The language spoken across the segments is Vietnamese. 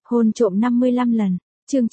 Hôn trộm 55 lần. Chương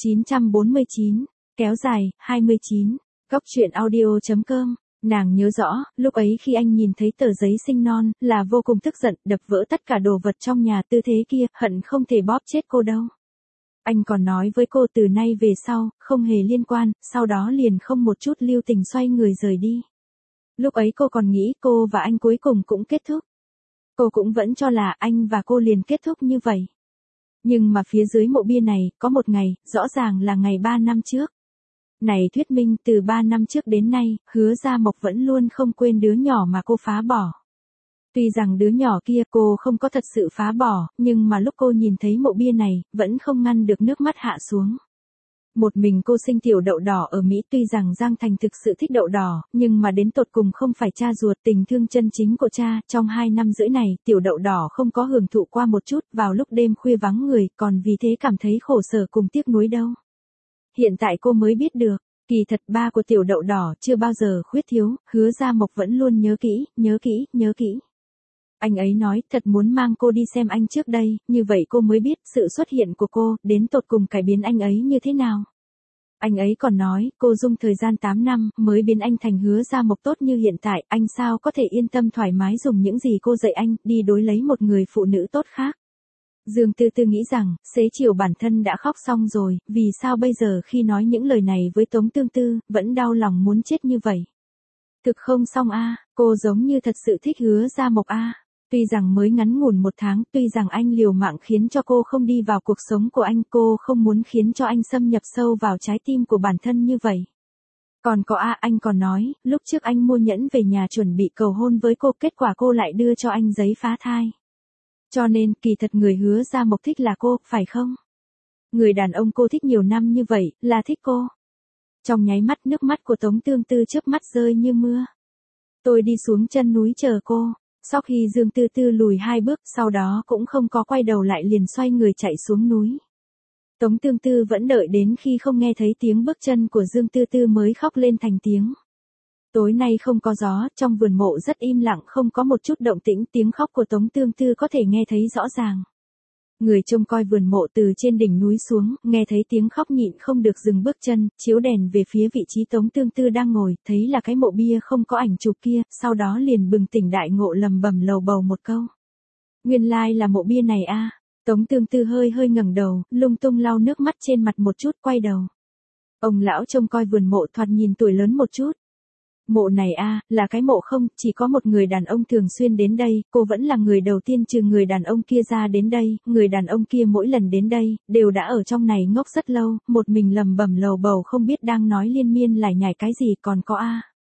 949. Kéo dài, 29. Góc truyện audio.com. Nàng nhớ rõ, lúc ấy khi anh nhìn thấy tờ giấy sinh non, là vô cùng tức giận, đập vỡ tất cả đồ vật trong nhà tư thế kia, hận không thể bóp chết cô đâu. Anh còn nói với cô từ nay về sau, không hề liên quan, sau đó liền không một chút lưu tình xoay người rời đi. Lúc ấy cô còn nghĩ cô và anh cuối cùng cũng kết thúc. Cô cũng vẫn cho là anh và cô liền kết thúc như vậy. Nhưng mà phía dưới mộ bia này, có một ngày, rõ ràng là ngày 3 năm trước. Này thuyết minh từ 3 năm trước đến nay, Hứa Gia Mộc vẫn luôn không quên đứa nhỏ mà cô phá bỏ. Tuy rằng đứa nhỏ kia cô không có thật sự phá bỏ, nhưng mà lúc cô nhìn thấy mộ bia này, vẫn không ngăn được nước mắt hạ xuống. Một mình cô sinh tiểu đậu đỏ ở Mỹ, tuy rằng Giang Thành thực sự thích đậu đỏ, nhưng mà đến tột cùng không phải cha ruột, tình thương chân chính của cha. Trong 2 năm rưỡi này, tiểu đậu đỏ không có hưởng thụ qua một chút, vào lúc đêm khuya vắng người, còn vì thế cảm thấy khổ sở cùng tiếc nuối đâu. Hiện tại cô mới biết được, kỳ thật ba của tiểu đậu đỏ chưa bao giờ khuyết thiếu, Hứa Gia Mộc vẫn luôn nhớ kỹ, nhớ kỹ, nhớ kỹ. Anh ấy nói thật muốn mang cô đi xem anh trước đây, như vậy cô mới biết sự xuất hiện của cô, đến tột cùng cải biến anh ấy như thế nào. Anh ấy còn nói, cô dùng thời gian 8 năm, mới biến anh thành Hứa Gia Mộc tốt như hiện tại, anh sao có thể yên tâm thoải mái dùng những gì cô dạy anh, đi đối lấy một người phụ nữ tốt khác. Dương Tư Tư nghĩ rằng, xế chiều bản thân đã khóc xong rồi, vì sao bây giờ khi nói những lời này với Tống Tương Tư, vẫn đau lòng muốn chết như vậy. Thực không xong a, cô giống như thật sự thích Hứa Gia Mộc a. Tuy rằng mới ngắn ngủn 1 tháng, tuy rằng anh liều mạng khiến cho cô không đi vào cuộc sống của anh, cô không muốn khiến cho anh xâm nhập sâu vào trái tim của bản thân như vậy. Còn có anh còn nói, lúc trước anh mua nhẫn về nhà chuẩn bị cầu hôn với cô, kết quả cô lại đưa cho anh giấy phá thai. Cho nên, kỳ thật người Hứa Gia Mộc thích là cô, phải không? Người đàn ông cô thích nhiều năm như vậy, là thích cô. Trong nháy mắt nước mắt của Tống Tương Tư chớp mắt rơi như mưa. Tôi đi xuống chân núi chờ cô. Sau khi Dương Tư Tư lùi 2 bước, sau đó cũng không có quay đầu lại liền xoay người chạy xuống núi. Tống Tương Tư vẫn đợi đến khi không nghe thấy tiếng bước chân của Dương Tư Tư mới khóc lên thành tiếng. Tối nay không có gió, trong vườn mộ rất im lặng, không có một chút động tĩnh, tiếng khóc của Tống Tương Tư có thể nghe thấy rõ ràng. Người trông coi vườn mộ từ trên đỉnh núi xuống, nghe thấy tiếng khóc nhịn không được dừng bước chân, chiếu đèn về phía vị trí Tống Tương Tư đang ngồi, thấy là cái mộ bia không có ảnh chụp kia, sau đó liền bừng tỉnh đại ngộ lầm bầm lầu bầu một câu. Nguyên lai là mộ bia này a. Tống Tương Tư hơi hơi ngẩng đầu, lung tung lau nước mắt trên mặt một chút, quay đầu. Ông lão trông coi vườn mộ thoạt nhìn tuổi lớn một chút. Mộ này là cái mộ không, chỉ có một người đàn ông thường xuyên đến đây, cô vẫn là người đầu tiên trừ người đàn ông kia ra đến đây, người đàn ông kia mỗi lần đến đây, đều đã ở trong này ngốc rất lâu, một mình lầm bầm lầu bầu không biết đang nói liên miên lải nhải cái gì, còn có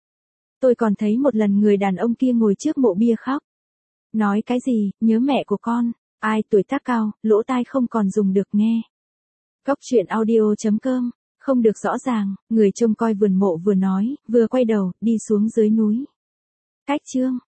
Tôi còn thấy một lần người đàn ông kia ngồi trước mộ bia khóc. Nói cái gì, nhớ mẹ của con, ai tuổi tác cao, lỗ tai không còn dùng được nghe. Góc truyện audio.com. Không được rõ ràng, người trông coi vườn mộ vừa nói, vừa quay đầu, đi xuống dưới núi. Cách chương.